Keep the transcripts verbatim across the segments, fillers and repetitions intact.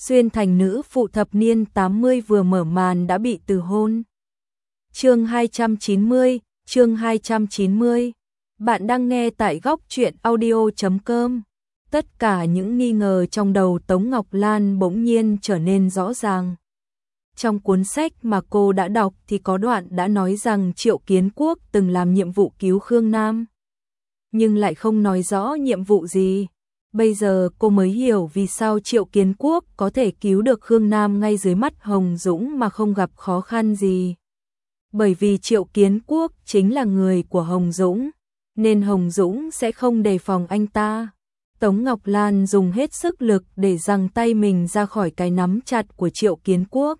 Xuyên thành nữ phụ thập niên tám mươi vừa mở màn đã bị từ hôn. Chương hai trăm chín mươi, chương hai trăm chín mươi. Bạn đang nghe tại góc truyện audio chấm com. Tất cả những nghi ngờ trong đầu Tống Ngọc Lan bỗng nhiên trở nên rõ ràng. Trong cuốn sách mà cô đã đọc thì có đoạn đã nói rằng Triệu Kiến Quốc từng làm nhiệm vụ cứu Khương Nam. Nhưng lại không nói rõ nhiệm vụ gì. Bây giờ cô mới hiểu vì sao Triệu Kiến Quốc có thể cứu được Khương Nam ngay dưới mắt Hồng Dũng mà không gặp khó khăn gì. Bởi vì Triệu Kiến Quốc chính là người của Hồng Dũng, nên Hồng Dũng sẽ không đề phòng anh ta. Tống Ngọc Lan dùng hết sức lực để giằng tay mình ra khỏi cái nắm chặt của Triệu Kiến Quốc.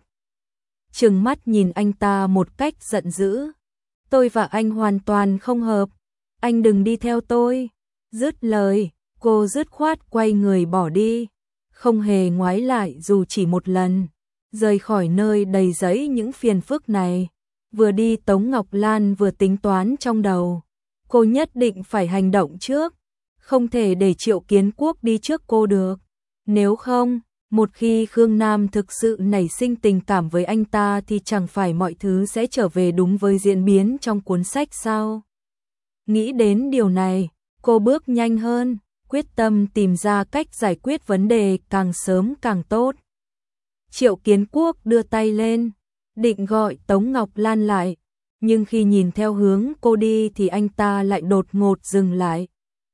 Trừng mắt nhìn anh ta một cách giận dữ. Tôi và anh hoàn toàn không hợp. Anh đừng đi theo tôi. Dứt lời, cô dứt khoát quay người bỏ đi. Không hề ngoái lại dù chỉ một lần. Rời khỏi nơi đầy rẫy những phiền phức này. Vừa đi Tống Ngọc Lan vừa tính toán trong đầu. Cô nhất định phải hành động trước. Không thể để Triệu Kiến Quốc đi trước cô được. Nếu không, một khi Khương Nam thực sự nảy sinh tình cảm với anh ta thì chẳng phải mọi thứ sẽ trở về đúng với diễn biến trong cuốn sách sao? Nghĩ đến điều này, cô bước nhanh hơn, quyết tâm tìm ra cách giải quyết vấn đề càng sớm càng tốt. Triệu Kiến Quốc đưa tay lên, định gọi Tống Ngọc Lan lại, nhưng khi nhìn theo hướng cô đi thì anh ta lại đột ngột dừng lại.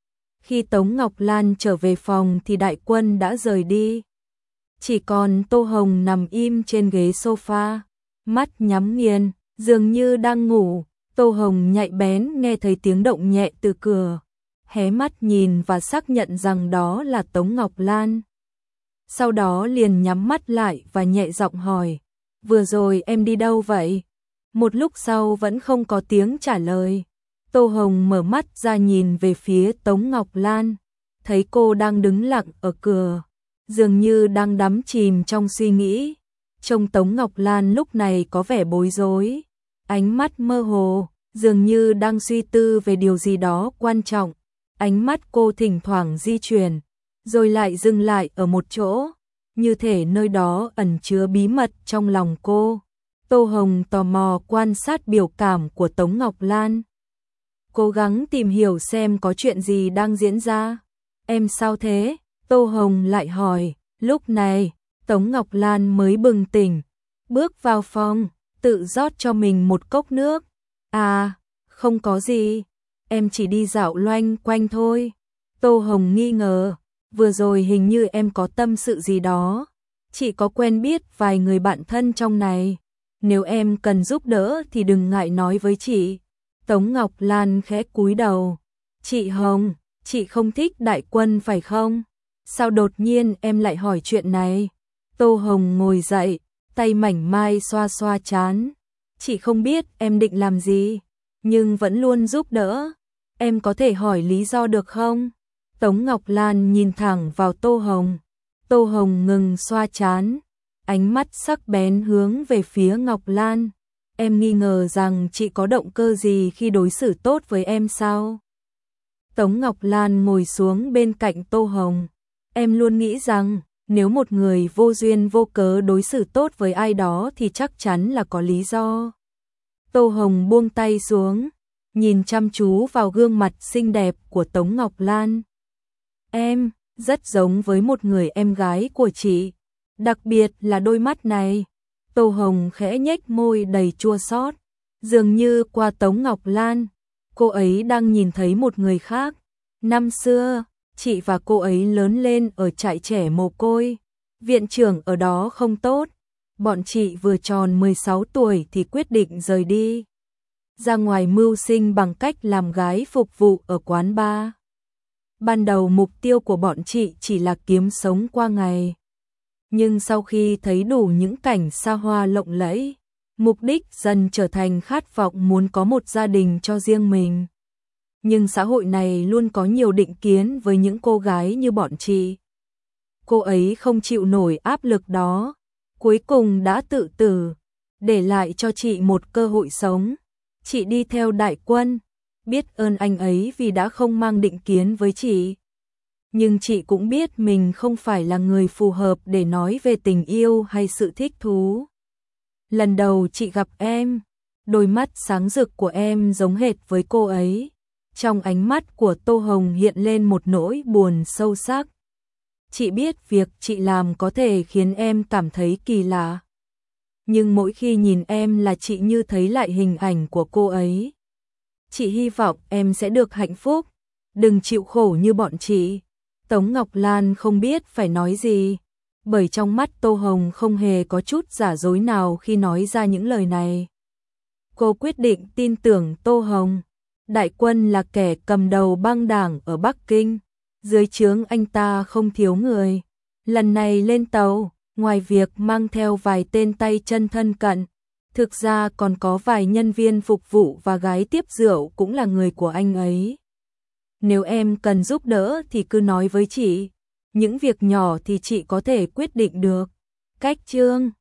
Khi Tống Ngọc Lan trở về phòng thì đại quân đã rời đi. Chỉ còn Tô Hồng nằm im trên ghế sofa, mắt nhắm nghiền, dường như đang ngủ. Tô Hồng nhạy bén nghe thấy tiếng động nhẹ từ cửa, hé mắt nhìn và xác nhận rằng đó là Tống Ngọc Lan. Sau đó liền nhắm mắt lại và nhẹ giọng hỏi, vừa rồi em đi đâu vậy? Một lúc sau vẫn không có tiếng trả lời. Tô Hồng mở mắt ra nhìn về phía Tống Ngọc Lan, thấy cô đang đứng lặng ở cửa, dường như đang đắm chìm trong suy nghĩ. Trông Tống Ngọc Lan lúc này có vẻ bối rối, ánh mắt mơ hồ, dường như đang suy tư về điều gì đó quan trọng. Ánh mắt cô thỉnh thoảng di chuyển, rồi lại dừng lại ở một chỗ, như thể nơi đó ẩn chứa bí mật trong lòng cô. Tô Hồng tò mò quan sát biểu cảm của Tống Ngọc Lan, cố gắng tìm hiểu xem có chuyện gì đang diễn ra. Em sao thế? Tô Hồng lại hỏi. Lúc này, Tống Ngọc Lan mới bừng tỉnh, bước vào phòng, tự rót cho mình một cốc nước. À, không có gì, em chỉ đi dạo loanh quanh thôi. Tô Hồng nghi ngờ, vừa rồi hình như em có tâm sự gì đó. Chị có quen biết vài người bạn thân trong này. Nếu em cần giúp đỡ thì đừng ngại nói với chị. Tống Ngọc Lan khẽ cúi đầu. Chị Hồng, chị không thích đại quân phải không? Sao đột nhiên em lại hỏi chuyện này? Tô Hồng ngồi dậy, tay mảnh mai xoa xoa trán. Chị không biết em định làm gì, nhưng vẫn luôn giúp đỡ. Em có thể hỏi lý do được không? Tống Ngọc Lan nhìn thẳng vào Tô Hồng. Tô Hồng ngừng xoa trán, ánh mắt sắc bén hướng về phía Ngọc Lan. Em nghi ngờ rằng chị có động cơ gì khi đối xử tốt với em sao? Tống Ngọc Lan ngồi xuống bên cạnh Tô Hồng. Em luôn nghĩ rằng nếu một người vô duyên vô cớ đối xử tốt với ai đó thì chắc chắn là có lý do. Tô Hồng buông tay xuống, nhìn chăm chú vào gương mặt xinh đẹp của Tống Ngọc Lan. Em rất giống với một người em gái của chị, đặc biệt là đôi mắt này. Tô Hồng khẽ nhếch môi đầy chua xót, dường như qua Tống Ngọc Lan, cô ấy đang nhìn thấy một người khác. Năm xưa, chị và cô ấy lớn lên ở trại trẻ mồ côi, viện trưởng ở đó không tốt. Bọn chị vừa tròn mười sáu tuổi thì quyết định rời đi, ra ngoài mưu sinh bằng cách làm gái phục vụ ở quán bar. Ban đầu mục tiêu của bọn chị chỉ là kiếm sống qua ngày. Nhưng sau khi thấy đủ những cảnh xa hoa lộng lẫy, mục đích dần trở thành khát vọng muốn có một gia đình cho riêng mình. Nhưng xã hội này luôn có nhiều định kiến với những cô gái như bọn chị. Cô ấy không chịu nổi áp lực đó, cuối cùng đã tự tử, để lại cho chị một cơ hội sống. Chị đi theo đại quân, biết ơn anh ấy vì đã không mang định kiến với chị. Nhưng chị cũng biết mình không phải là người phù hợp để nói về tình yêu hay sự thích thú. Lần đầu chị gặp em, đôi mắt sáng rực của em giống hệt với cô ấy. Trong ánh mắt của Tô Hồng hiện lên một nỗi buồn sâu sắc. Chị biết việc chị làm có thể khiến em cảm thấy kỳ lạ. Nhưng mỗi khi nhìn em là chị như thấy lại hình ảnh của cô ấy. Chị hy vọng em sẽ được hạnh phúc, đừng chịu khổ như bọn chị. Tống Ngọc Lan không biết phải nói gì, bởi trong mắt Tô Hồng không hề có chút giả dối nào khi nói ra những lời này. Cô quyết định tin tưởng Tô Hồng. Đại Quân là kẻ cầm đầu băng đảng ở Bắc Kinh, dưới trướng anh ta không thiếu người. Lần này lên tàu, ngoài việc mang theo vài tên tay chân thân cận, thực ra còn có vài nhân viên phục vụ và gái tiếp rượu cũng là người của anh ấy. Nếu em cần giúp đỡ thì cứ nói với chị, những việc nhỏ thì chị có thể quyết định được. Cách chương